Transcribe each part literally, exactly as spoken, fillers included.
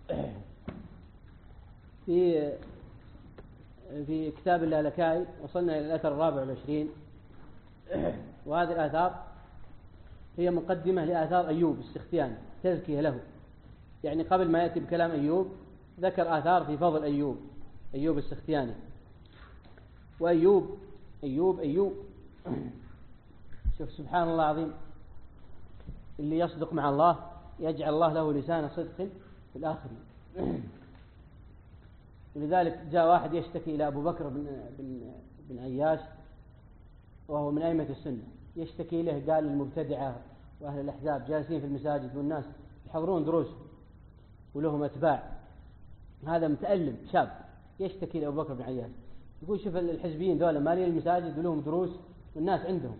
في في كتاب اللالكائي وصلنا إلى الأثر الرابع والعشرين، وهذه الآثار هي مقدمة لآثار أيوب السختياني، تزكية له. يعني قبل ما يأتي بكلام أيوب ذكر آثار في فضل أيوب أيوب السختياني. وأيوب أيوب أيوب شوف سبحان الله العظيم، اللي يصدق مع الله يجعل الله له لسان صدق في الآخرين. ولذلك جاء واحد يشتكي إلى أبو بكر بن, بن, بن عياش وهو من أئمة السنة، يشتكي له قال المبتدعة وأهل الأحزاب جالسين في المساجد والناس يحضرون دروسهم ولهم أتباع. هذا متألم شاب يشتكي لأبو بكر بن عياش، يقول شوف الحزبيين ذولا مالين المساجد ولهم دروس والناس عندهم.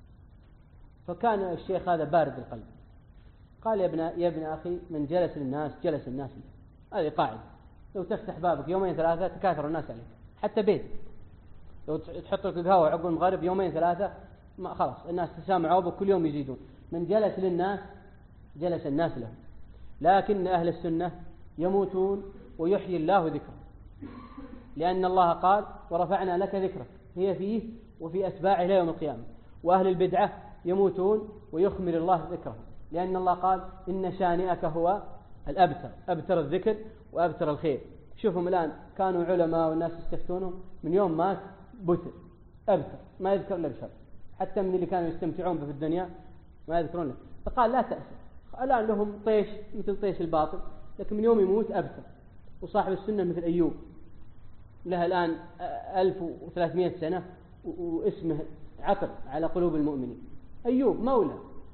فكان الشيخ هذا بارد القلب، قال يا ابن, يا ابن أخي من جلس للناس جلس الناس له. هذه قاعدة، لو تفتح بابك يومين ثلاثة تكاثر الناس عليك، حتى بيت لو تحط لك القهوة عقب المغرب يومين ثلاثة ما خلاص الناس تسامعوا بك كل يوم يزيدون. من جلس للناس جلس الناس له. لكن أهل السنة يموتون ويحيي الله ذكره، لأن الله قال ورفعنا لك ذكرك، هي فيه وفي أتباعه إلى يوم القيامة. وأهل البدعة يموتون ويخمر الله ذكره، لأن الله قال إن شانئك هو الأبتر، أبتر الذكر وأبتر الخير. شوفهم الآن كانوا علماء والناس يستفتونهم، من يوم مات بتر أبتر ما يذكر إلا بشر، حتى من اللي كانوا يستمتعون به في الدنيا ما يذكرون له. فقال لا تأسف، الآن لهم طيش مثل طيش الباطل، لكن من يوم يموت أبتر. وصاحب السنة مثل أيوب لها الآن ألف وثلاثمائة سنة واسمه عطر على قلوب المؤمنين. أيوب مولى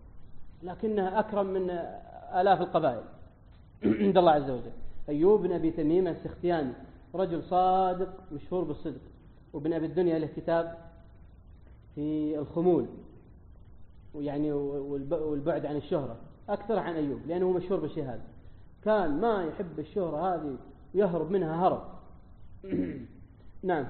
لكنه أكرم من آلاف القبائل عند الله عز وجل. أيوب بن أبي تميم السختياني رجل صادق مشهور بالصدق. وابن أبي الدنيا له كتاب في الخمول، ويعني والبعد عن الشهرة أكثر عن أيوب، لأنه مشهور بالشيء هذا، كان ما يحب الشهرة هذه يهرب منها هرب. نعم.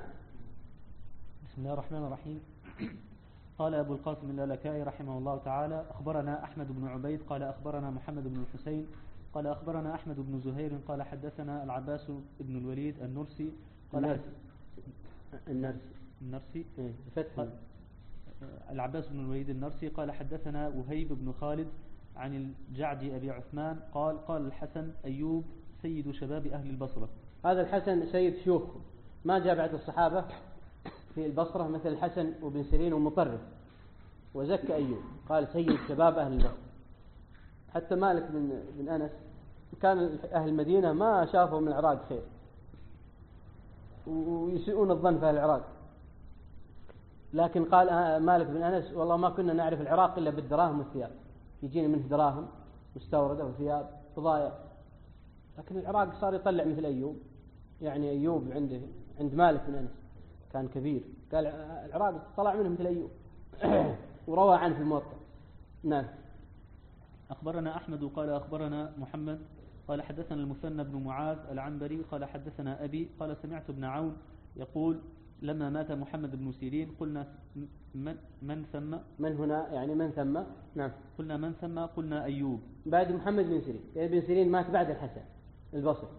بسم الله الرحمن الرحيم. قال أبو القاسم اللالكائي رحمه الله تعالى: أخبرنا أحمد بن عبيد قال أخبرنا محمد بن الحسين قال أخبرنا أحمد بن زهير قال حدثنا العباس بن الوليد النرسي قال النرسي النرسي, النرسي. فتح العباس بن الوليد النرسي قال حدثنا وهيب بن خالد عن الجعد أبي عثمان قال قال الحسن: أيوب سيد شباب أهل البصرة. هذا الحسن سيد شيوخ، ما جاء بعد الصحابة في البصرة مثل الحسن وبن سيرين ومطرف، وزكى أيوب قال سيد شباب أهل البصرة. حتى مالك بن, بن أنس كان أهل المدينة ما شافوا من العراق خير ويسيئون الظن في أهل العراق، لكن قال مالك بن أنس والله ما كنا نعرف العراق إلا بالدراهم والثياب، يجينا منه دراهم مستوردة وثياب فضايع. لكن العراق صار يطلع مثل أيوب، يعني أيوب عنده عند مالك بن أنس كان كبير، قال العراق طلع منه مثل أيوب وروى عنه في الموطأ. نعم. أخبرنا أحمد قال أخبرنا محمد قال حدثنا المثنى بن معاذ العنبري قال حدثنا أبي قال سمعت ابن عون يقول: لما مات محمد بن سيرين قلنا من, من ثم من هنا يعني من ثم. نعم. قلنا من ثم قلنا أيوب. بعد محمد بن سيرين، يعني بن سيرين مات بعد الحسن البصري،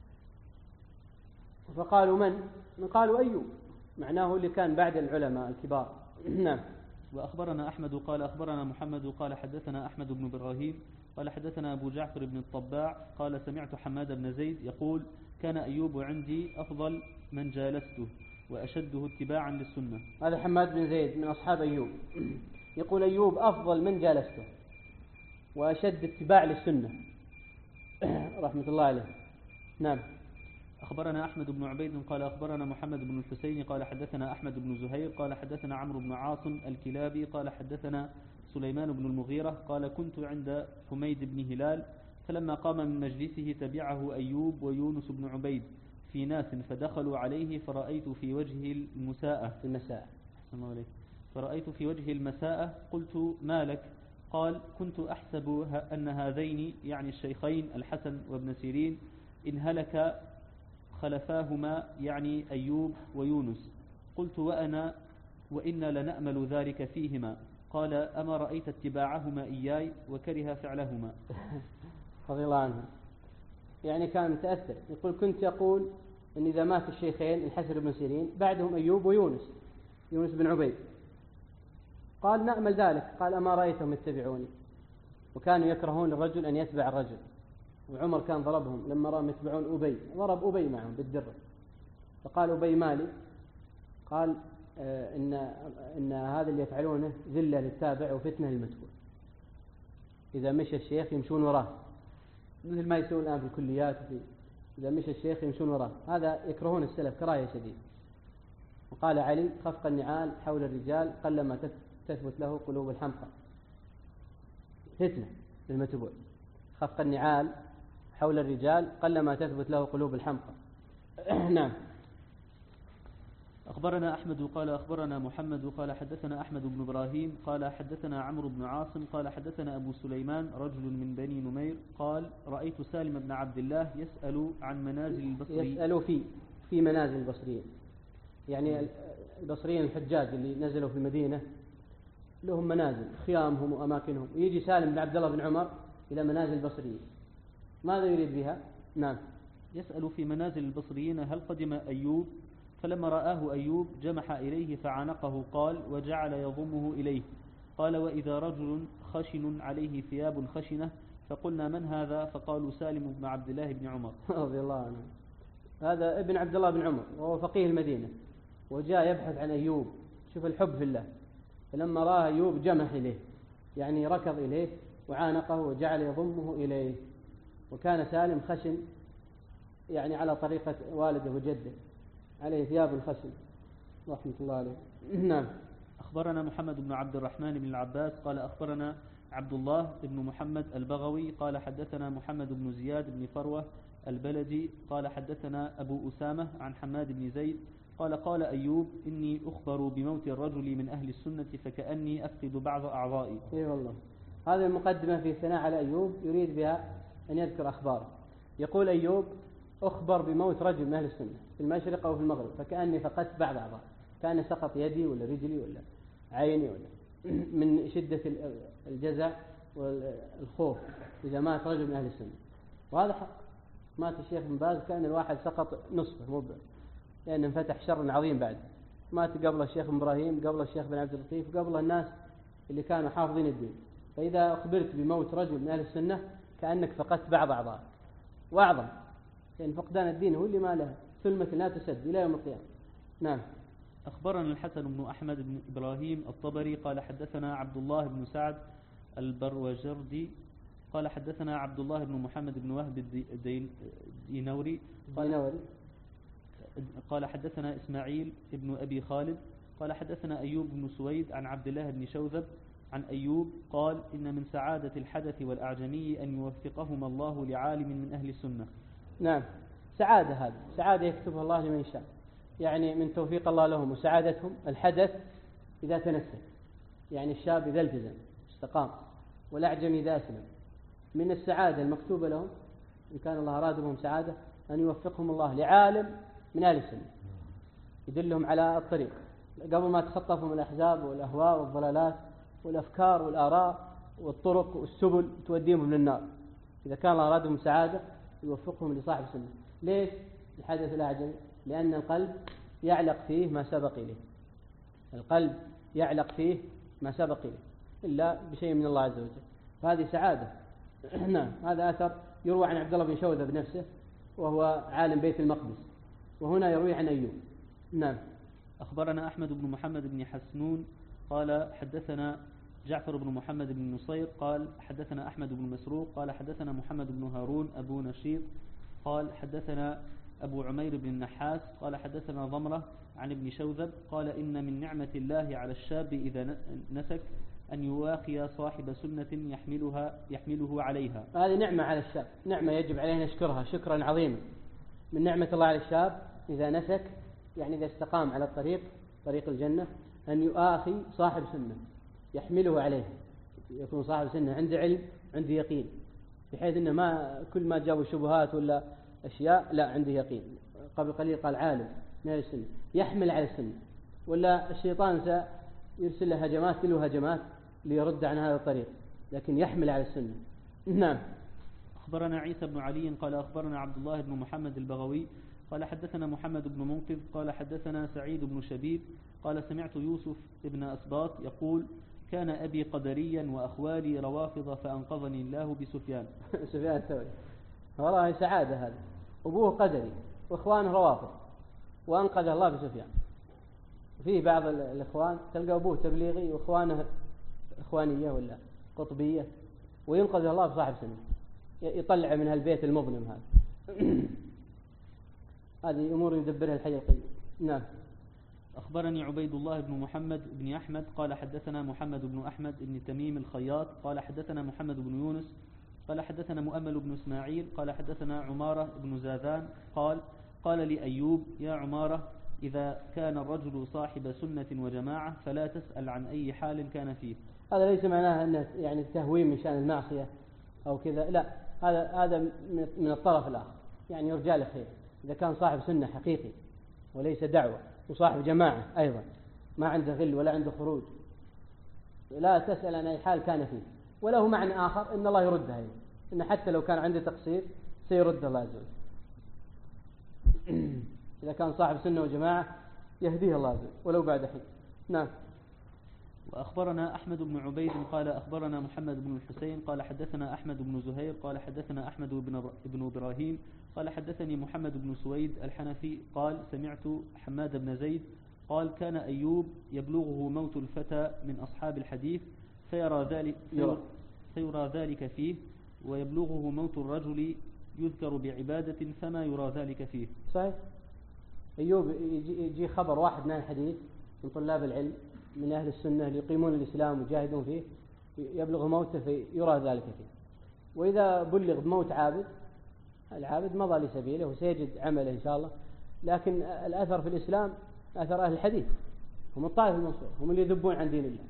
فقالوا من قالوا أيوب، معناه اللي كان بعد العلماء الكبار. نعم. وأخبرنا أحمد قال أخبرنا محمد قال حدثنا أحمد بن إبراهيم قال حدثنا أبو جعفر بن الطباع قال سمعت حماد بن زيد يقول: كان أيوب عندي أفضل من جالسته وأشده اتباعا للسنة. هذا حماد بن زيد من أصحاب أيوب، يقول أيوب أفضل من جالسته وأشد اتباع للسنة رحمة الله عليه. نعم. أخبرنا أحمد بن عبيد قال أخبرنا محمد بن الحسين قال حدثنا أحمد بن زهير قال حدثنا عمرو بن عاصم الكلابي قال حدثنا سليمان بن المغيرة قال: كنت عند حميد بن هلال فلما قام من مجلسه تبعه أيوب ويونس بن عبيد في ناس فدخلوا عليه فرأيت في وجهه المساءة المساء فرأيت في وجهه المساءة قلت: ما لك؟ قال: كنت أحسب أن هذين يعني الشيخين الحسن وابن سيرين إن هلك خلفاهما يعني أيوب ويونس. قلت: وأنا وإنا لنأمل ذلك فيهما. قال: أما رأيت اتباعهما إياي وكره فعلهما. رضي الله عنه. يعني كان متأثر. يقول كنت يقول أن إذا مات الشيخين الحسن بن سيرين بعدهم أيوب ويونس، يونس بن عبيد. قال نأمل ذلك. قال أما رأيتهم يتبعوني؟ وكانوا يكرهون الرجل أن يتبع الرجل، وعمر كان ضربهم لما رأهم يتبعون أبي، ضرب أبي معهم بالدرة. فقال أبي مالي؟ قال آه إن, إن هذا اللي يفعلونه ذلة للتابع وفتنة للمتبوع. إذا مشى الشيخ يمشون وراه، مثل ما يسوون الآن في الكليات، في إذا مشى الشيخ يمشون وراه. هذا يكرهون السلف كراهية شديد. وقال علي خفق النعال حول الرجال قلما تثبت له قلوب الحمقى، فتنة للمتبوع. خفق النعال حول الرجال قلما تثبت له قلوب الحمقى. نعم. أخبرنا أحمد قال أخبرنا محمد قال حدثنا أحمد بن إبراهيم قال حدثنا عمرو بن عاصم قال حدثنا أبو سليمان رجل من بني نمير قال رأيت سالم بن عبد الله يسأل عن منازل البصري، يسأل في في منازل البصريين، يعني البصريين الحجاج اللي نزلوا في المدينة لهم منازل خيامهم وأماكنهم، ويجي سالم بن عبد الله بن عمر إلى منازل البصريين. ماذا يريد بها؟ نعم. يسأل في منازل البصريين هل قدم أيوب؟ فلما رآه أيوب جمح إليه فعانقه قال وجعل يضمه إليه. قال وإذا رجل خشن عليه ثياب خشنة فقلنا من هذا؟ فقالوا سالم بن عبد الله بن عمر رضي الله عنه. هذا ابن عبد الله بن عمر وهو فقيه المدينة، وجاء يبحث عن أيوب. شوف الحب في الله. فلما رأى أيوب جمح إليه، يعني ركض إليه وعانقه وجعل يضمه إليه. وكان سالم خشن، يعني على طريقة والده وجده، عليه ثياب الخشن رحمة الله عليه. نعم. أخبرنا محمد بن عبد الرحمن بن العباس قال أخبرنا عبد الله بن محمد البغوي قال حدثنا محمد بن زياد بن فروة البلدي قال حدثنا أبو أسامة عن حماد بن زيد قال قال أيوب إني أخبر بموت الرجل من أهل السنة فكأني أفقد بعض أعضائي. إي والله. هذه المقدمة في الثناء على أيوب يريد بها أن يذكر أخباره. يقول أيوب أخبر بموت رجل من أهل السنة في المشرق أو في المغرب فكأني فقدت بعض أعضائي، كان سقط يدي ولا رجلي ولا عيني ولا من شدة الجزع والخوف إذا مات رجل من أهل السنة. وهذا حق. مات الشيخ بن باز كان الواحد سقط نصفه مو لأن انفتح شر عظيم بعد. مات قبل الشيخ بن إبراهيم، قبل الشيخ بن عبد اللطيف، قبل الناس اللي كانوا حافظين الدين. فإذا أخبرت بموت رجل من أهل السنة كأنك فقدت بعض أعضائك. وأعظم لأن فقدان الدين هو اللي ما له ثلمة لا تسد إلى يوم القيامة. نعم. أخبرنا الحسن بن أحمد بن إبراهيم الطبري قال حدثنا عبد الله بن سعد البروجردي قال حدثنا عبد الله بن محمد بن وهب الدينوري قال, قال حدثنا إسماعيل بن أبي خالد قال حدثنا أيوب بن سويد عن عبد الله بن شوذب عن أيوب قال إن من سعادة الحدث والأعجمي أن يوفقهما الله لعالم من أهل السنة. نعم. سعادة، هذه سعادة يكتبها الله لمن يشاء، يعني من توفيق الله لهم وسعادتهم. الحدث إذا تنسك، يعني الشاب إذا التزم استقام، والأعجم إذا أسلم. من السعادة المكتوبة لهم إن كان الله أراد بهم سعادة أن يوفقهم الله لعالم من أهل السنة يدلهم على الطريق قبل ما تخطفهم الأحزاب والأهواء والضلالات والأفكار والآراء والطرق والسبل توديهم للنار. إذا كان الله أراد بهم سعادة يوفقهم لصاحب السنة. ليش الحدث الأعجمي؟ لأن القلب يعلق فيه ما سبق إليه، القلب يعلق فيه ما سبق إليه إلا بشيء من الله عز وجل، فهذه سعادة. نعم. هذا أثر يروى عن عبد الله بن شوذب بنفسه وهو عالم بيت المقدس، وهنا يروي عن أيوب. نعم. أخبرنا أحمد بن محمد بن حسنون قال حدثنا جعفر بن محمد بن نصير قال حدثنا أحمد بن مسروق قال حدثنا محمد بن هارون أبو نشيط قال حدثنا أبو عمير بن النحاس قال حدثنا ضمرة عن ابن شوذب قال إن من نعمة الله على الشاب إذا نسك أن يواخي صاحب سنة يحملها يحمله عليها. هذه نعمة على الشاب، نعمة يجب عليه نشكرها شكرا عظيما. من نعمة الله على الشاب إذا نسك، يعني إذا استقام على الطريق طريق الجنة، أن يؤاخي صاحب سنة يحمله عليه، يكون صاحب سنة عنده علم عنده يقين، بحيث أنه ما كل ما جابوا شبهات ولا أشياء لا عنده يقين. قبل قليل قال عالم من السنة يحمل على السنة، ولا الشيطان سيرسل له هجمات تلو هجمات ليرد عن هذا الطريق، لكن يحمل على السنة. نعم. أخبرنا عيسى بن علي قال أخبرنا عبد الله بن محمد البغوي قال حدثنا محمد بن منقذ قال حدثنا سعيد بن شبيب قال سمعت يوسف بن أسباط يقول كان أبي قدريا وأخوالي روافض فأنقذني الله بسفيان. سفيان الثوري والله سعادة هذا، أبوه قدري وإخوانه روافض وأنقذ الله بسفيان. فيه بعض الإخوان تلقى أبوه تبليغي وإخوانه إخوانية ولا قطبية وينقذ الله بصاحب سنة، يطلع من هالبيت المظلم هذا. هذه أمور يدبرها الحي القيوم. نعم. أخبرني عبيد الله بن محمد بن أحمد قال حدثنا محمد بن أحمد بن تميم الخياط قال حدثنا محمد بن يونس قال حدثنا مؤمل بن إسماعيل قال حدثنا عمارة بن زاذان قال قال لي أيوب يا عمارة إذا كان الرجل صاحب سنة وجماعة فلا تسأل عن أي حال كان فيه. هذا ليس معناه أنه يعني التهويم من شأن المعصية أو كذا، لا، هذا هذا من الطرف الآخر، يعني يرجع له خير إذا كان صاحب سنة حقيقي وليس دعوة، وصاحب جماعة أيضا ما عنده غل ولا عنده خروج، لا تسأل عن أي حال كان فيه. وله معنى آخر إن الله يردها، إن حتى لو كان عنده تقصير سيرد الله عز وجل. إذا كان صاحب سنة وجماعة يهديه الله عز وجل ولو بعد حين. نعم. وأخبرنا أحمد بن عبيد قال أخبرنا محمد بن الحسين قال حدثنا أحمد بن زهير قال حدثنا أحمد بن إبراهيم قال حدثني محمد بن سويد الحنفي قال سمعت حماد بن زيد قال كان أيوب يبلغه موت الفتى من أصحاب الحديث فيرى ذلك, فيرى, فيرى ذلك فيه، ويبلغه موت الرجل يذكر بعبادة فما يرى ذلك فيه. صحيح. أيوب يجي خبر واحد من الحديث من طلاب العلم من أهل السنة اللي يقيمون الإسلام ويجاهدون فيه، يبلغ موته فيرى ذلك فيه. وإذا بلغ بموت عابد، العابد مضى لسبيله وسيجد عمله إن شاء الله، لكن الأثر في الإسلام أثر أهل الحديث، هم الطائف المنصور، هم اللي يذبون عن دين الله،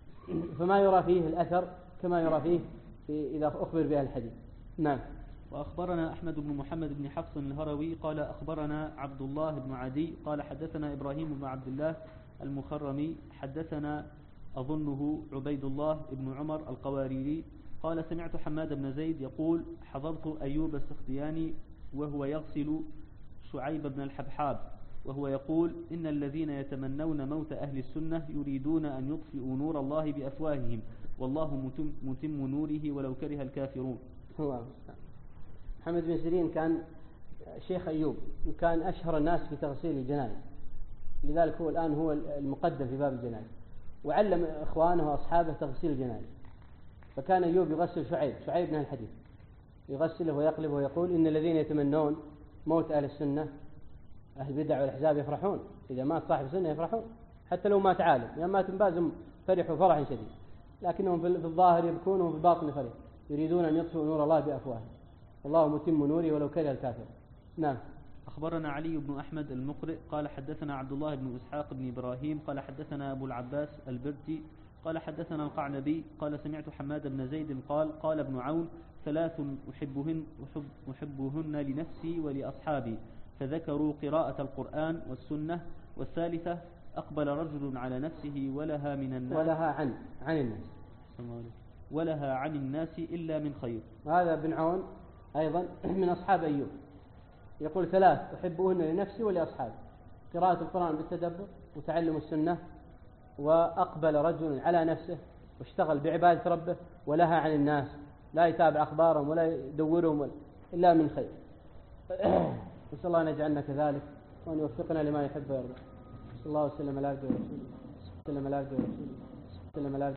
فما يرى فيه الأثر كما يرى فيه في إذا أخبر بأهل الحديث. نعم. وأخبرنا أحمد بن محمد بن حفص الهروي قال أخبرنا عبد الله بن عدي قال حدثنا إبراهيم بن عبد الله المخرمي حدثنا أظنه عبيد الله بن عمر القواريري قال سمعت حماد بن زيد يقول حضرت أيوب السختياني وهو يغسل شعيب بن الحبحاب وهو يقول إن الذين يتمنون موت أهل السنة يريدون أن يطفئوا نور الله بأفواههم والله متم, متم نوره ولو كره الكافرون. هو محمد بن سيرين كان شيخ أيوب وكان أشهر الناس في تغسيل الجنائز، لذلك هو الآن هو المقدم في باب الجنائز، وعلم إخوانه وأصحابه تغسيل الجنائز. فكان أيوب يغسل شعيب شعيب من الحديث، يغسله ويقلبه ويقول إن الذين يتمنون موت أهل السنة أهل البدع والأحزاب يفرحون، إذا مات صاحب سنة يفرحون حتى لو مات عالم، يعني مات بازم فرحوا فرحا شديد، لكنهم في الظاهر يبكون وفي الباطن فرح، يريدون أن يطفئوا نور الله بأفواههم والله متم نوره ولو كره الكافر. نعم. أخبرنا علي بن أحمد المقرئ قال حدثنا عبد الله بن إسحاق بن إبراهيم قال حدثنا أبو العباس البرتي قال حدثنا القعنبي قال سمعت حماد بن زيد قال قال ابن عون ثلاث أحبهن, أحب أحبهن لنفسي ولأصحابي، فذكروا قراءة القرآن والسنة، والثالثة أقبل رجل على نفسه ولها من الناس ولها عن عن الناس ولها عن الناس إلا من خير. هذا ابن عون أيضا من أصحاب أيوب يقول ثلاث أحبهن لنفسي ولأصحابي، قراءة القرآن بالتدبر وتعلم السنة، وأقبل رجل على نفسه واشتغل بعبادة ربه، ولها عن الناس، لا يتابع أخبارهم ولا يدورهم إلا من خير. نسأل الله أن يجعلنا كذلك وأن يوفقنا لما يحب ويرضى. صلى الله وسلم على عبده ورسوله.